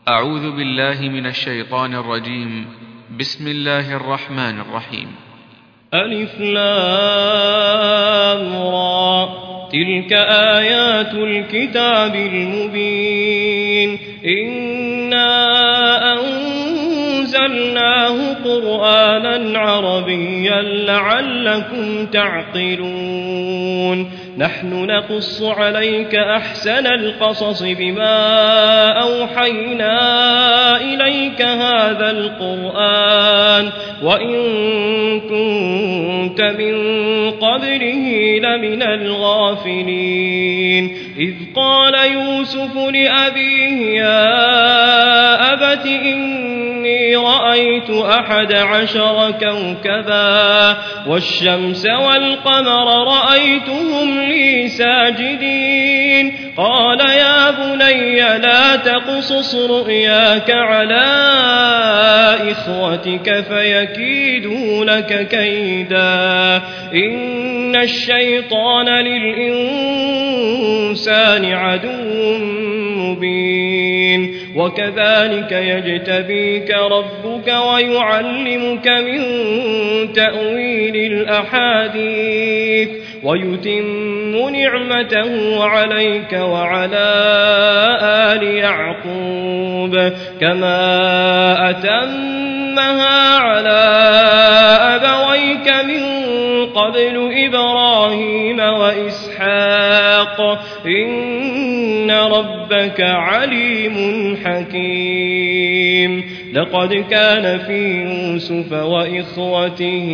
أعوذ بالله من الشيطان الرجيم. بسم الله الرحمن الرحيم. ألف لام را، تلك آيات الكتاب المبين. إنا أنزلناه قرآنا عربيا لعلكم تعقلون. نحن نقص عليك أحسن القصص بما أوحينا إليك هذا القرآن وإن كنت من قبله لمن الغافلين. إذ قال يوسف لأبيه يا أبت إني رأيت 11 كوكبا والشمس والقمر رأيتهم لي ساجدين. قال يا بني لا تقصص رؤياك على إخوتك فيكيدوا لك كيدا إن الشيطان للإنسان عدو مبين. وكذلك يجتبيك ربك ويعلمك من تأويل الأحاديث ويتم نعمته عليك وعلى آل يعقوب كما أتمها على أبويك من قبل إبراهيم وإسحاق إن ربك عليم حكيم. لقد كان في يوسف وإخوته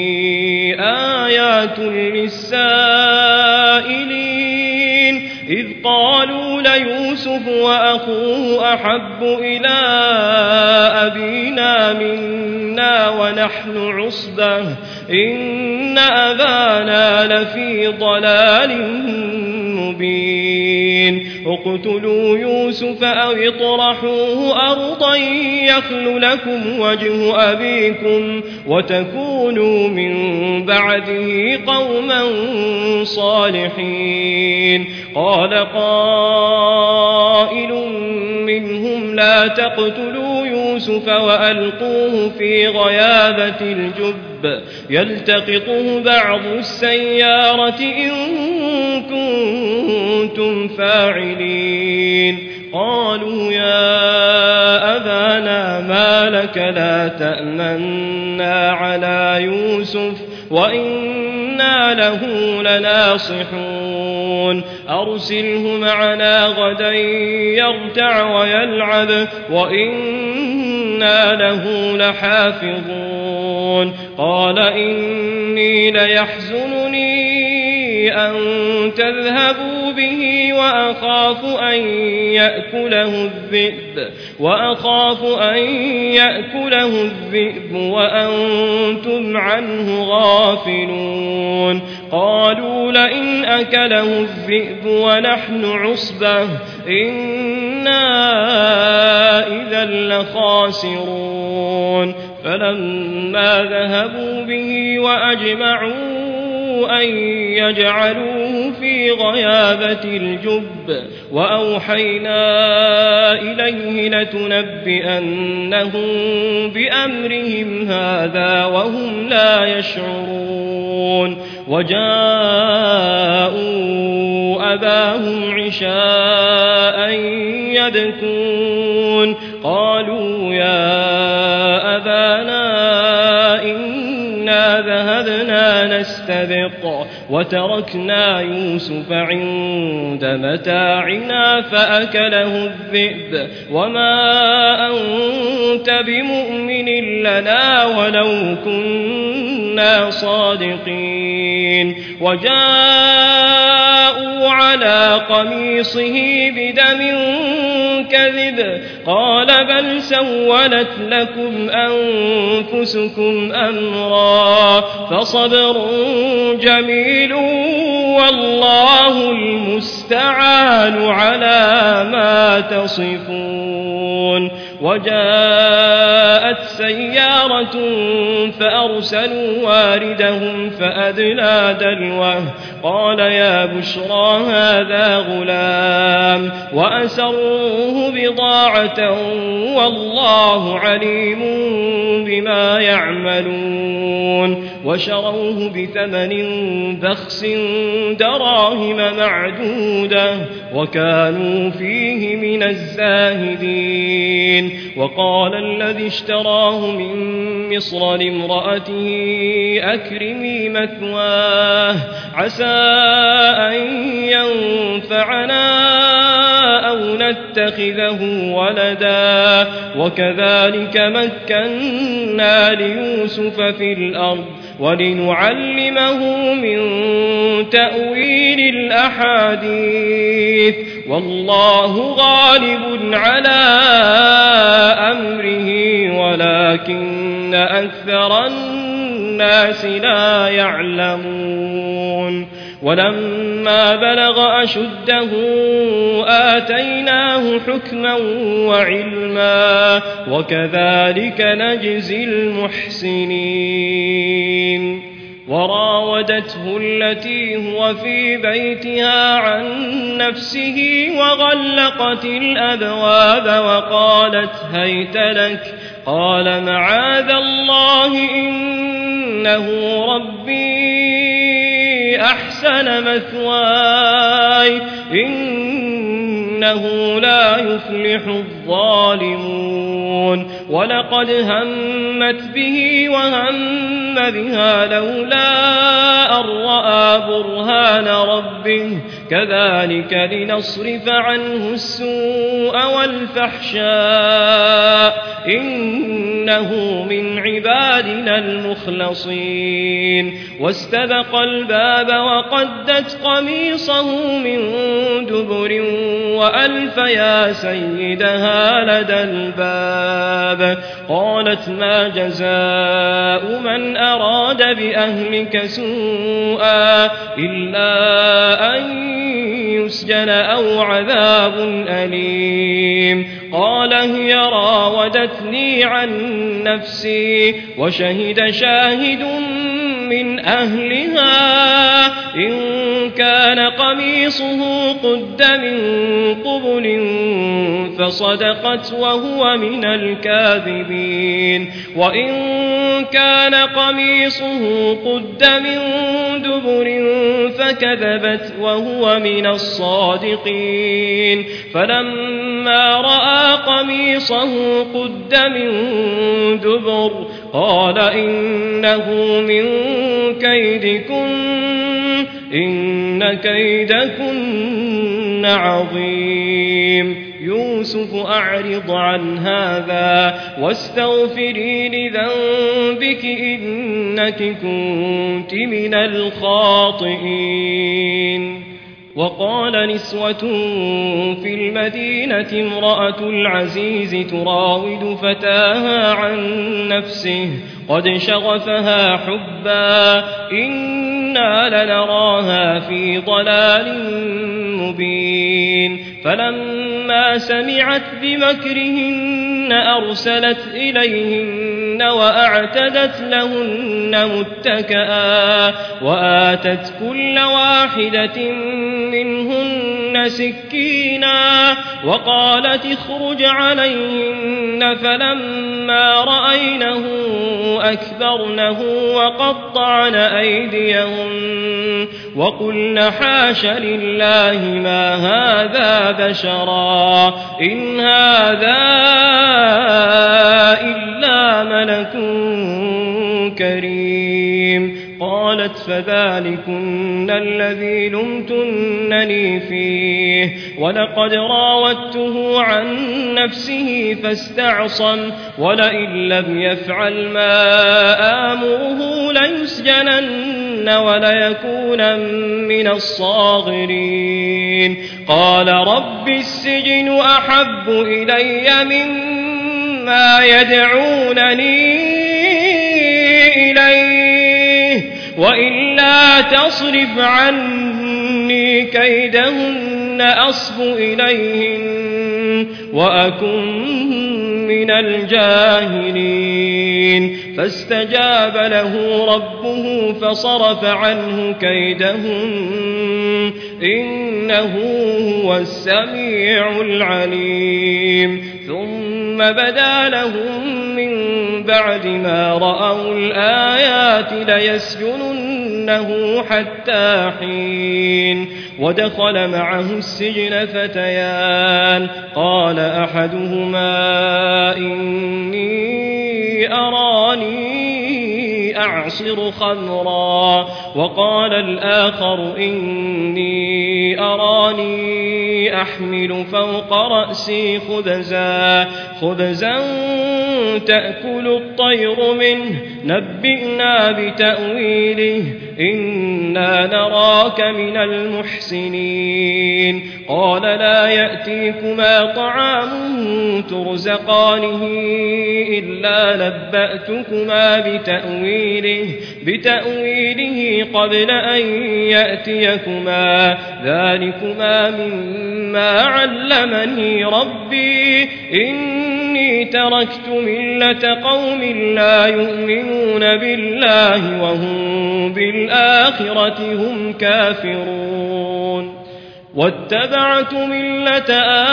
آيات للسائلين إذ قالوا ليوسف وأخوه أحب إلى أبينا منا ونحن عصبة إن أبانا لفي ضلال مبين. اقتلوا يوسف أو اطرحوه أرضا يخل لكم وجه أبيكم وتكونوا من بعده قوما صالحين. قال قائل منهم لا تقتلوا يوسف وألقوه في غيابة الجب يلتقطه بعض السيارة إن كنتم فاعلين. قالوا يا أبانا ما لك لا تأمنا على يوسف وإنا له لناصحون. أرسله معنا غدا يرتع ويلعب وإنا له لحافظون. قال إني ليحزنني أن تذهبوا به وأخاف أن يأكله الذئب وأنتم عنه غافلون. قالوا لئن أكله الذئب ونحن عصبة إنا إذا لخاسرون. فلما ذهبوا به وأجمعوا أن يجعلوه في غيابة الجب وأوحينا إليه لتنبئنهم بأمرهم هذا وهم لا يشعرون. وجاءوا أباهم عشاء يبكون. قالوا يا أبانا إنا ذهبنا نستبق وتركنا يوسف عند متاعنا فأكله الذئب وما أنت بمؤمن لنا ولو كنا صادقين. وجاءوا على قميصه بدم كذب قال بل سولت لكم أنفسكم أمرا فصبر جميل والله المستعان على ما تصفون. وجاء جاءت سيارة فأرسلوا واردهم فأدلى دلوه قال يا بشرى هذا غلام وأسروه بضاعة والله عليم بما يعملون وشروه بثمن بخس دراهم معدودة وكانوا فيه من الزاهدين وقال الذي اشتراه من مصر لامرأته أكرمي مثواه عسى أن ينفعنا أو نتخذه ولدا وكذلك مكنا ليوسف في الأرض ولنعلمه من تأويل الأحاديث والله غالب على أمره ولكن أكثر الناس لا يعلمون ولما بلغ أشده آتيناه حكما وعلما وكذلك نجزي المحسنين وراودته التي هو في بيتها عن نفسه وغلقت الأبواب وقالت هيت لك قال معاذ الله إنه ربي أحسن مثواي إنه لا يفلح الظالمون ولقد همت به وهم بها لولا أن رأى برهان ربه كذلك لنصرف عنه السوء والفحشاء إنه من عبادنا المخلصين واستبق الباب وقدت قميصه من دبر وألف يا سيدها لدى الباب قالت ما جزاء من أراد بأهلك سوءا إلا أن يسجن أو عذاب أليم قال هي راودتني عن نفسي وشهد شاهد من أهلها إن كان قميصه قد من قبل فصدقت وهو من الكاذبين وإن كان قميصه قد من دبر فكذبت وهو من الصادقين فلما رأى قميصه قد من دبر قال إنه من كيدكن إن كيدكن عظيم يوسف أعرض عن هذا واستغفري لذنبك إنك كنت من الخاطئين وقال نسوة في المدينة امرأة العزيز تراود فتاها عن نفسه قد شغفها حبا إنا لنراها في ضلال مبين فلما سمعت بمكرهن أرسلت إليهن وأعتدت لهن متكئا وآتت كل واحدة منهن سكينا وقالت اخرج عليهن فلما رأينه أكبرنه وقطعن أيديهن وقلن حاش لله ما هذا بشرا إن هذا إلا ملك كريم قالت فذلكن الذي لمتنني فيه ولقد راودته عن نفسه فاستعصم ولئن لم يفعل ما آمره ليسجنن وليكون من الصاغرين قال رب السجن أحب إلي مما يدعونني إليه وإلا تصرف عني كيدهن أصب إليهن وأكن من الجاهلين فاستجاب له ربه فصرف عنه كيدهم إنه هو السميع العليم ثم بدا لهم من بعد ما رأوا الآيات ليسجننه حتى حين ودخل معه السجن فتيان قال أحدهما إني أراني أعصر خمرا وقال الآخر إني أراني أحمل فوق رأسي خبزا تأكل الطير منه نبئنا بتأويله إنا نراك من المحسنين قال لا يأتيكما طعام ترزقانه إلا نبأتكما بتأويله قبل أن يأتيكما ذلكما مما علمني ربي إني تركت ملة قوم لا يؤمنون بالله وهم بالآخرة هم كافرون واتبعت ملة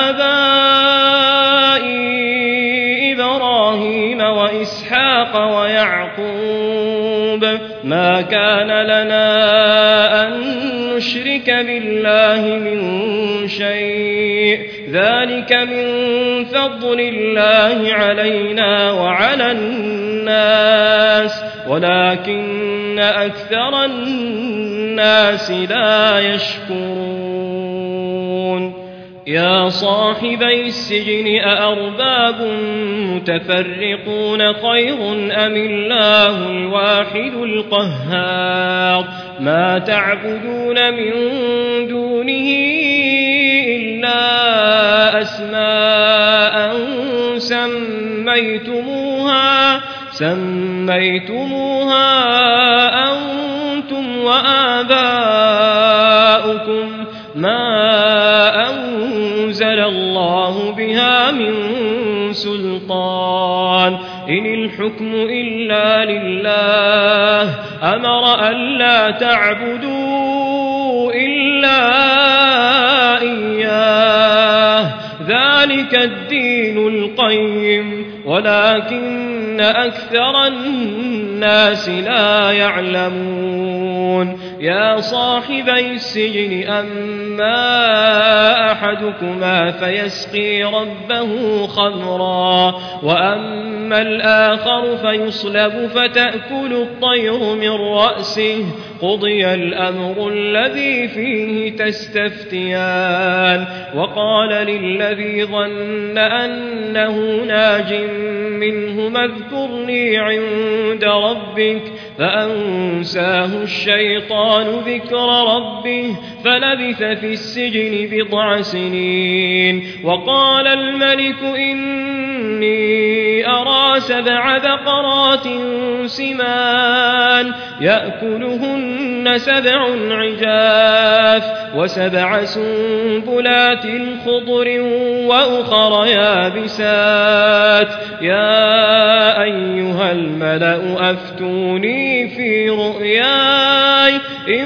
آبائي إبراهيم وإسحاق ويعقوب ما كان لنا أن نشرك بالله من شيء ذلك من فضل الله علينا وعلى الناس ولكن أكثر الناس لا يشكرون يا صاحبي السجن أأرباب متفرقون خير أم الله الواحد القهار ما تعبدون من دونه إلا أسماء سميتموها أنتم وآباؤكم ما أنزل الله بها من سلطان إن الحكم إلا لله أمر ألا تعبدوا إلا إياه ذلك الدين القيم ولكن أكثر الناس لا يعلمون يا صاحبي السجن أما أحدكما فيسقي ربه خمرا وأما الآخر فيصلب فتأكل الطير من رأسه قضي الأمر الذي فيه تستفتيان وقال للذي ظن أنه ناج منهما اذكرني عند ربك فأنساه الشيطان ذكر ربه فلبث في السجن بضع سنين وقال الملك إني أرى 7 بقرات سمان يأكلهن 7 عجاف و7 سنبلات خضر وأخر يابسات يا أيها الملأ أفتوني في رؤياي إن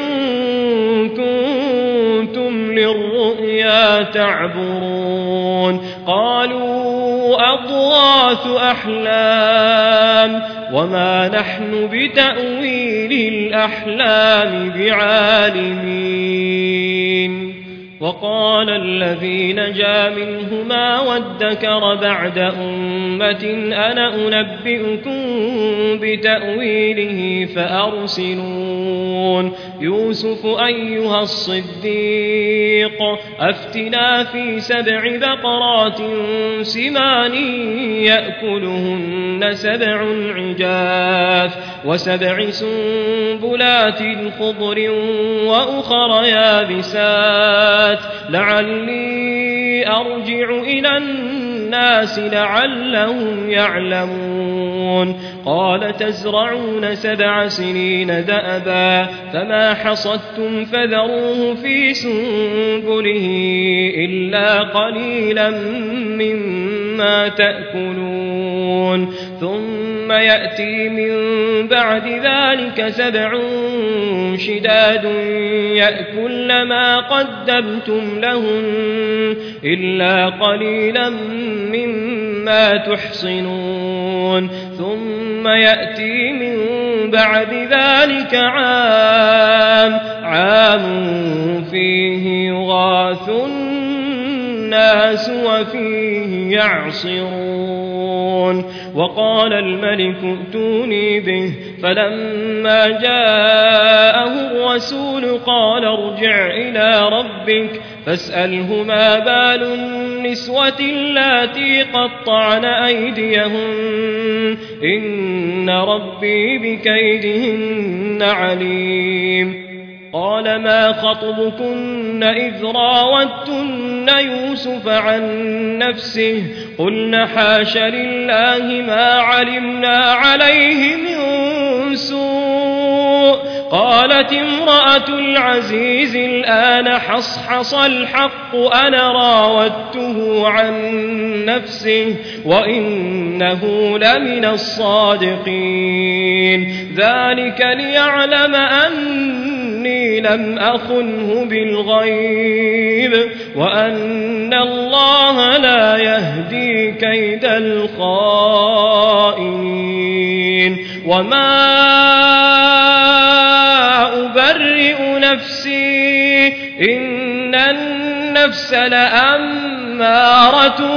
كنتم للرؤيا تعبرون قالوا أضغاث أحلام وما نحن بتأويل الأحلام بعالمين وقال الذي نجا منهما وادكر بعد أمة أنا أنبئكم بتأويله فأرسلون يوسف أيها الصديق أفتنا في 7 بقرات سمان يأكلهن 7 عجاف و7 سنبلات خضر وأخر يابسات لعلي أرجع إلى الناس لعلهم يعلمون قال تزرعون 7 سنين دأبا فما حصدتم فذروه في سنبله إلا قليلا مما تأكلون ثم يأتي من بعد ذلك 7 شداد يأكلن ما قدمتم لهن إلا قليلا مما تحصنون ثم يأتي من بعد ذلك عام فيه يغاث الناس وفيه يعصرون وقال الملك ائتوني به فلما جاءه الرسول قال ارجع إلى ربك فاسأله ما بال النسوة اللاتي قطعن أيديهن إن ربي بكيدهن عليم قال ما خطبكن إذ راوتن يوسف عن نفسه قلن حاش لله ما علمنا عليه من سوء قالت امرأة العزيز الآن حصحص الحق أنا راودته عن نفسه وإنه لمن الصادقين ذلك ليعلم أني لم أخنه بالغيب وأن الله لا يهدي كيد الخائنين وما أبرئ نفسي إن النفس لأمارة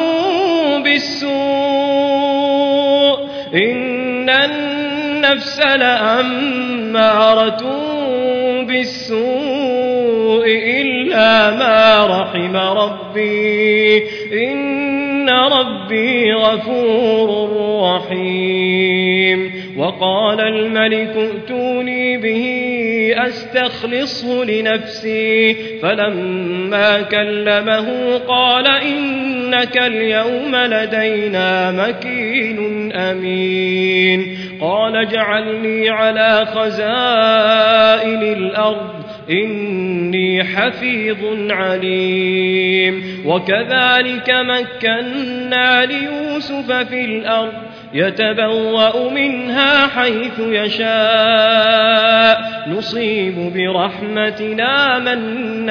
بالسوء إلا ما رحم ربي إن ربي غفور رحيم وقال الملك ائتوني به أستخلصه لنفسي فلما كلمه قال إنك اليوم لدينا مكين أمين قال اجعلني على خزائن الأرض إني حفيظ عليم وكذلك مكنا ليوسف في الأرض يتبوأ منها حيث يشاء نصيب برحمتنا من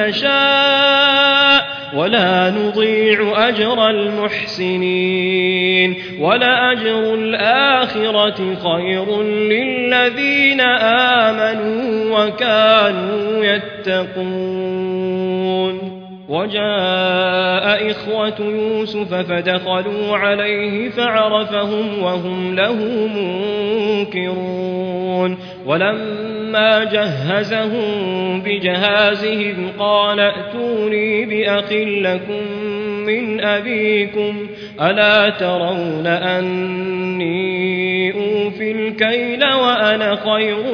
نشاء ولا نضيع أجر المحسنين ولأجر الآخرة خير للذين آمنوا وكانوا يتقون وجاء إخوة يوسف فدخلوا عليه فعرفهم وهم له منكرون ولما جهزهم بجهازهم قال ائتوني بأخ لكم من أبيكم ألا ترون أني أوفي الكيل وأنا خير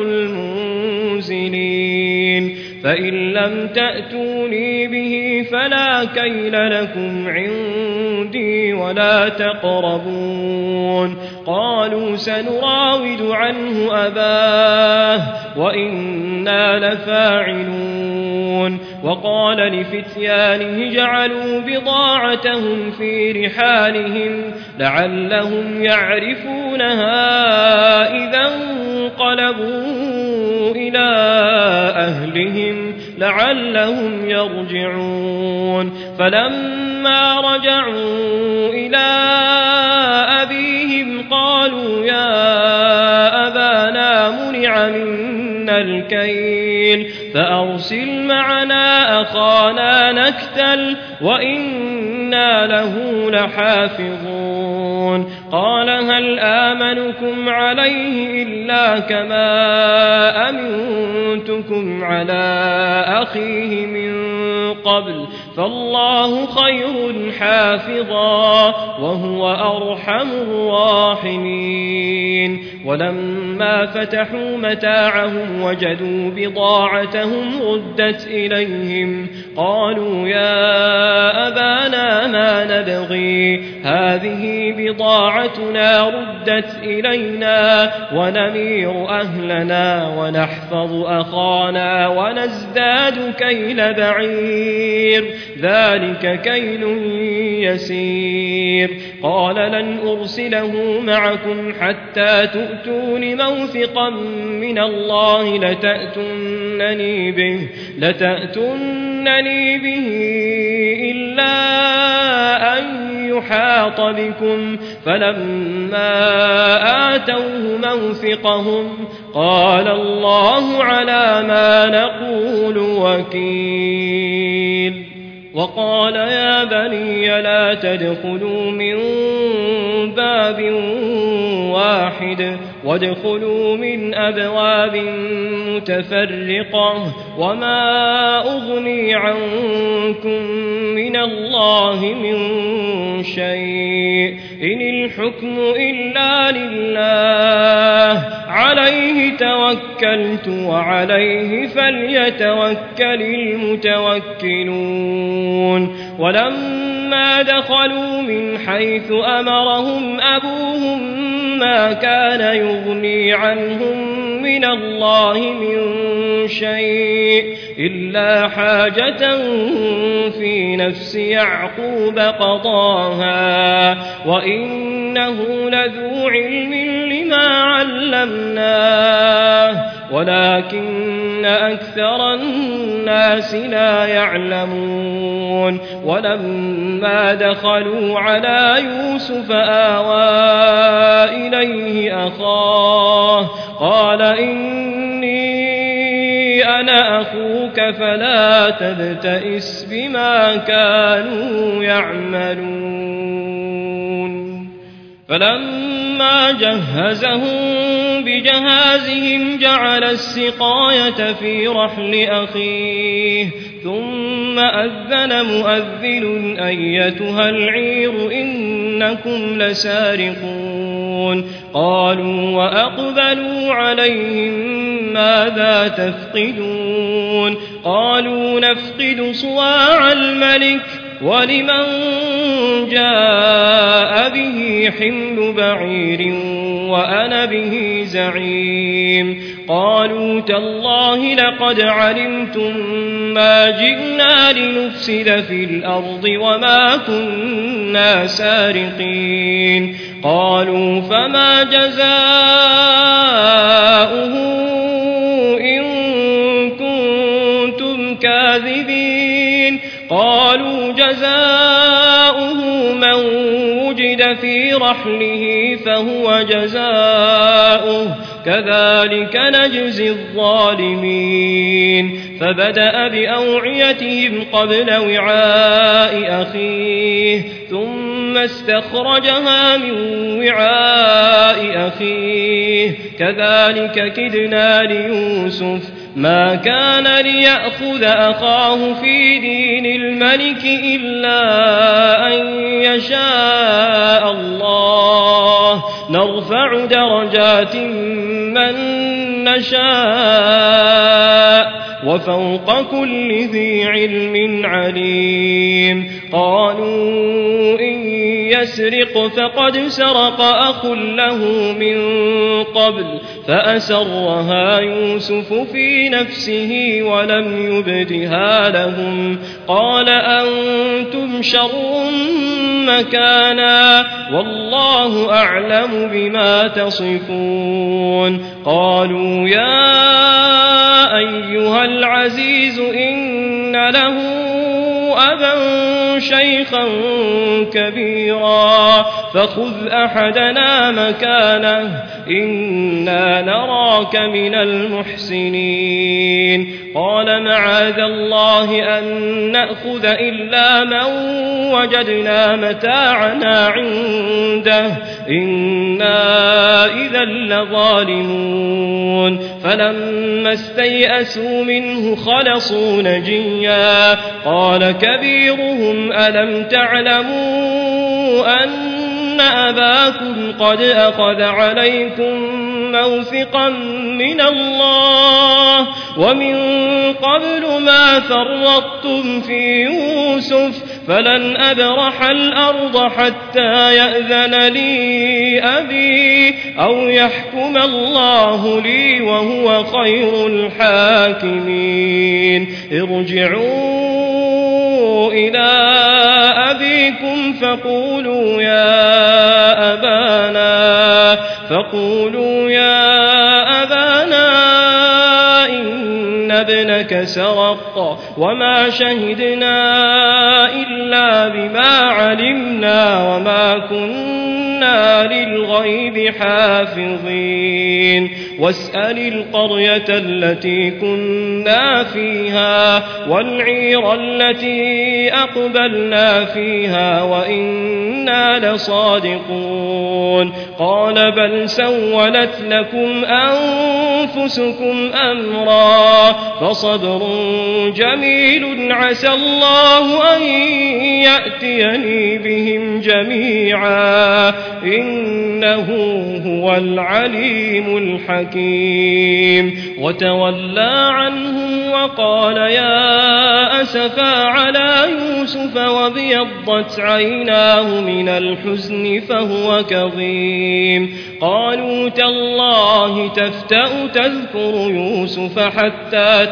المنزلين فإن لم تأتوني به فلا كيل لكم عندي ولا تقربون قالوا سنراود عنه أباه وإنا لفاعلون وقال لفتيانه جعلوا بضاعتهم في رحالهم لعلهم يعرفونها إذا انقلبوا إلى أهلهم لعلهم يرجعون فلما رجعوا إلى أبيهم قالوا يا أبانا منع منا الكيل فأرسل معنا أخانا نكتل وإنا له لحافظون قال هل آمنكم عليه إلا كما أمنتكم على أخيه من قبل فالله خير حافظا وهو أرحم الراحمين ولما فتحوا متاعهم وجدوا بضاعتهم ردت إليهم قالوا يا أبانا ما نبغي هذه بضاعتنا ردت إلينا ونمير أهلنا ونحفظ أخانا ونزداد كيل بعير ذلك كيل يسير قال لن أرسله معكم حتى تؤتون موثقا من الله لتأتونني به إلا أن يحاط بكم فلما آتوه موثقهم قال الله على ما نقول وكيل وقال يا بني لا تدخلوا من باب واحد وادخلوا من أبواب متفرقة وما أغني عنكم من الله من شيء إن الحكم إلا لله عليه توكلت وعليه فليتوكل المتوكلون ولما دخلوا من حيث أمرهم أبوهم ما كان يغني عنهم من الله من شيء إلا حاجة في نفس يعقوب قضاها وإنه لذو علم لما علمناه ولكن أكثر الناس لا يعلمون ولما دخلوا على يوسف آوى إليه أخاه قال إني أنا أخوك فلا تبتئس بما كانوا يعملون فلما جهزهم بجهازهم جعل السقاية في رحل أخيه ثم أذن مؤذن أيتها العير إنكم لسارقون قالوا وأقبلوا عليهم ماذا تفقدون قالوا نفقد صواع الملك ولمن جاء به حمل بعير وأنا به زعيم قالوا تالله لقد علمتم ما جئنا لنفسد في الأرض وما كنا سارقين قالوا فما جزاؤه إن كنتم كاذبين قالوا جزاؤه من وجد في رحله فهو جزاؤه كذلك نجزي الظالمين فبدأ بأوعيتهم قبل وعاء أخيه ثم استخرجها من وعاء أخيه كذلك كدنا ليوسف ما كان ليأخذ أخاه في دين الملك إلا أن يشاء الله نرفع درجات من نشاء وفوق كل ذي علم عليم قالوا إن يسرق فقد سرق أخ له من قبل فأسرها يوسف في نفسه ولم يبدها لهم قال أنتم شر مكانا والله أعلم بما تصفون قالوا يا أيها العزيز إن له أبا شيخا كبيرا فخذ أحدنا مكانه إنا نراك من المحسنين قال معاذ الله أن نأخذ إلا من وجدنا متاعنا عنده إنا إذا لظالمون فلما استيئسوا منه خلصوا نجيا قال كبيرهم ألم تعلموا أن أباكم قد أخذ عليكم موثقا من الله ومن قبل ما فرطتم في يوسف فلن أبرح الأرض حتى يأذن لي أبي أو يحكم الله لي وهو خير الحاكمين ارجعوا إلى أبيكم فقولوا يا أبانا إن ابنك سرق وما شهدنا إلا بما علمنا وما كنا للغيب حافظين واسأل القرية التي كنا فيها والعير التي أقبلنا فيها وإنا لصادقون قال بل سولت لكم أنفسكم أمرا فصبر جميل عسى الله أن يأتيني بهم جميعا إنه هو العليم الحكيم وتولى عنهم وقال يا أسفا على يوسف وابيضت عيناه من الحزن فهو كظيم قالوا تالله تفتأ تذكر يوسف حتى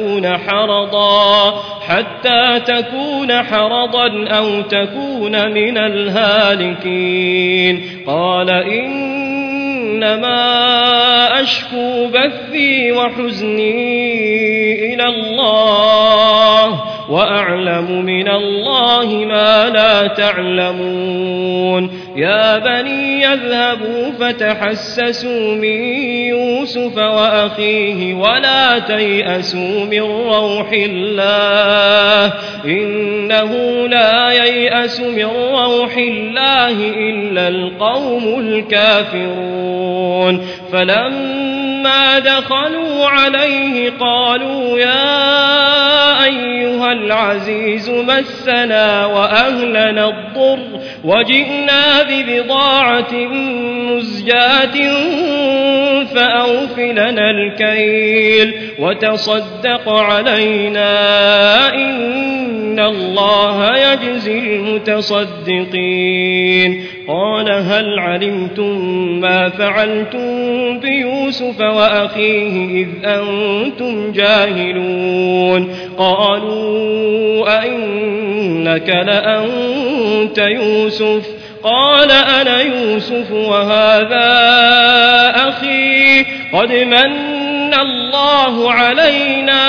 تكون حرضا أو تكون من الهالكين قال إنما أشكو بثي وحزني إلى الله وأعلم من الله ما لا تعلمون يا بني يذهبوا فتحسسوا من يوسف وأخيه ولا تيأسوا من روح الله إنه لا ييأس من روح الله إلا القوم الكافرون فلما دخلوا عليه قالوا يا أيها العزيز مسنا وأهلنا الضر وجئنا ببضاعة مزجاة فأوف لنا الكيل وتصدق علينا إن الله يجزي المتصدقين قال هل علمتم ما فعلتم بيوسف وأخيه إذ أنتم جاهلون قالوا أئنك لأنت يوسف قال أنا يوسف وهذا أخي قد من الله علينا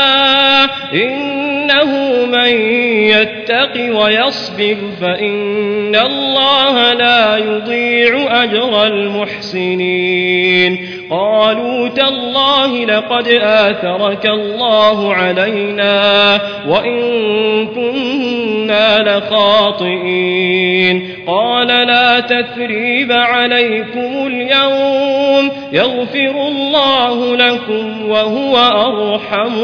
إنه من يتق ويصبر فإن الله لا يضيع أجر المحسنين قالوا تالله لقد آثرك الله علينا وإن كنا لخاطئين قال لا تثريب عليكم اليوم يغفر الله لكم وهو أرحم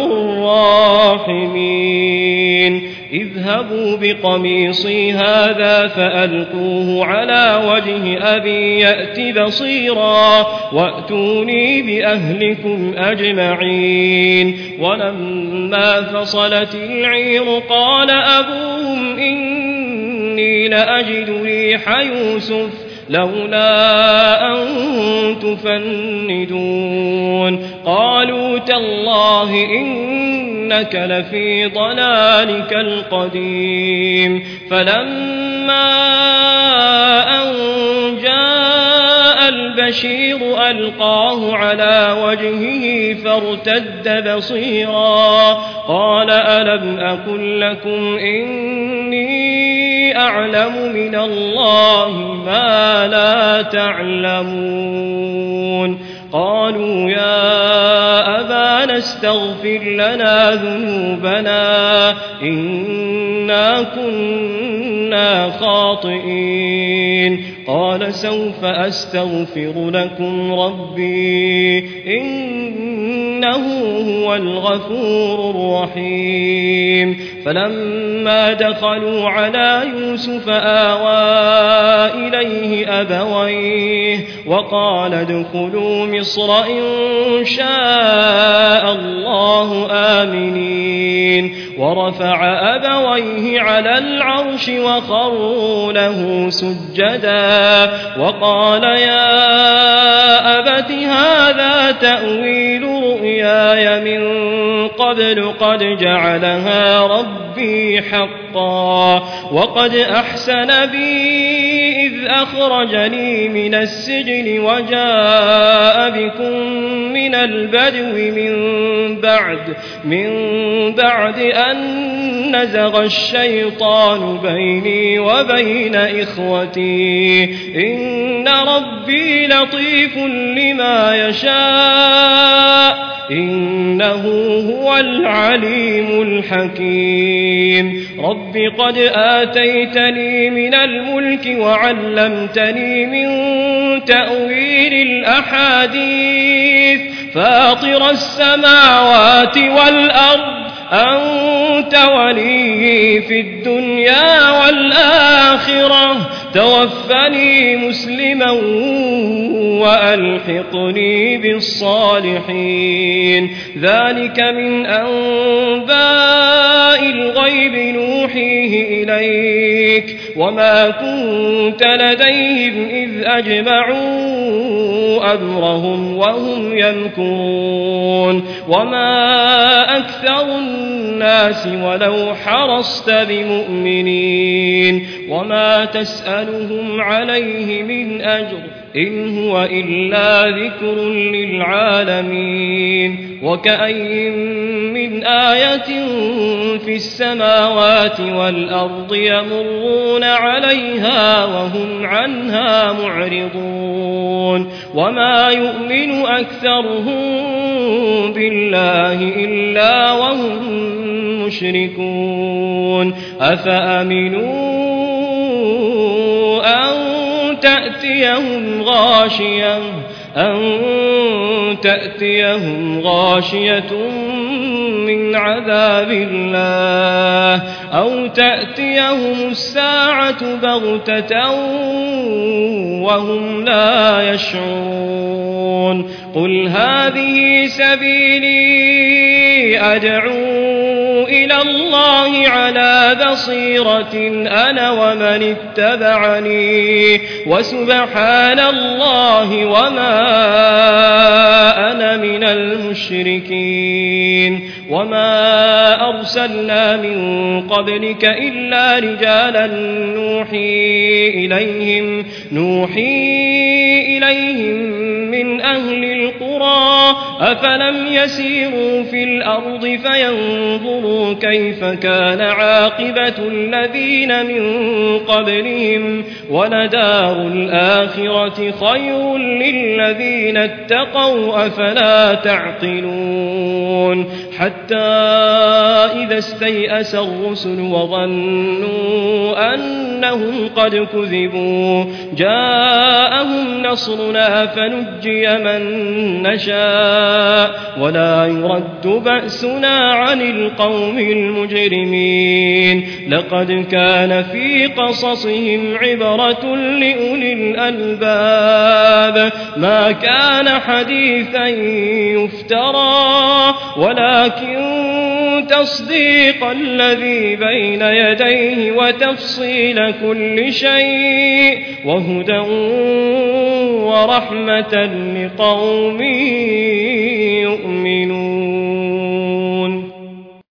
الراحمين اذهبوا بقميصي هذا فألقوه على وجه أبي يأت بصيرا وأتوني بأهلكم أجمعين ولما فصلت العير قال أبوهم إني لأجد ريح يوسف لولا أن تفندون قالوا تالله إنك لفي ضلالك القديم فلما أن جاء البشير ألقاه على وجهه فارتد بصيرا قال ألم أقل لكم إني أعلم من الله ما لا تعلمون قالوا يا أبانا ونستغفر لنا ذنوبنا إنا كنا خاطئين. قال سوف أستغفر لكم ربي إنه هو الغفور الرحيم. فلما دخلوا على يوسف آوى إليه أبويه وقال ادخلوا مصر إن شاء الله آمنين. ورفع أبويه على العرش وخروا له سجدا وقال يا أبت هذا تأويل رؤياي من قبل قد جعلها ربي حقا وقد أحسن بي إذ أخرجني من السجن وجاء بكم من البدو من بعد أن نزغ الشيطان بيني وبين إخوتي إن ربي لطيف لما يشاء إنه هو العليم الحكيم. رب قد آتيتني من الملك وعلمتني من تأويل الأحاديث فاطر السماوات والأرض أنت ولي في الدنيا والآخرة توفني مسلما وألحقني بالصالحين. ذلك من أنباء الغيب نوحيه إليك وما كنت لديهم إذ أجمعوا أمرهم وهم يمكرون. وما أكثر الناس ولو حرصت بمؤمنين وما تسألهم عليه من أجر إن هو إلا ذكر للعالمين. وكأي من آية في السماوات والأرض يمرون عليها وهم عنها معرضون وما يؤمن أكثرهم بالله إلا وهم مشركون. أفأمنوا أن تأتيهم غاشية من عذاب الله أو تأتيهم الساعة بغتة وهم لا يشعرون. قل هذه سبيلي أدعو إلى الله على بصيرة أنا ومن اتبعني وسبحان الله وما أنا من المشركين. وما أرسلنا من قبلك إلا رجالا نوحي إليهم من أهل القرى أفلم يسيروا في الأرض فينظروا كيف كان عاقبة الذين من قبلهم ولدار الآخرة خير للذين اتقوا أفلا تعقلون. حتى إذا استيأس الرسل وظنوا أنهم قد كذبوا جاءهم نصرنا فنجي من نشاء ولا يرد بأسنا عن القوم المجرمين. لقد كان في قصصهم عبرة لأولي الألباب ما كان حديثا يفترى ولكن تصديق الذي بين يديه وتفصيل كل شيء وهدى ورحمة لقوم يؤمنون.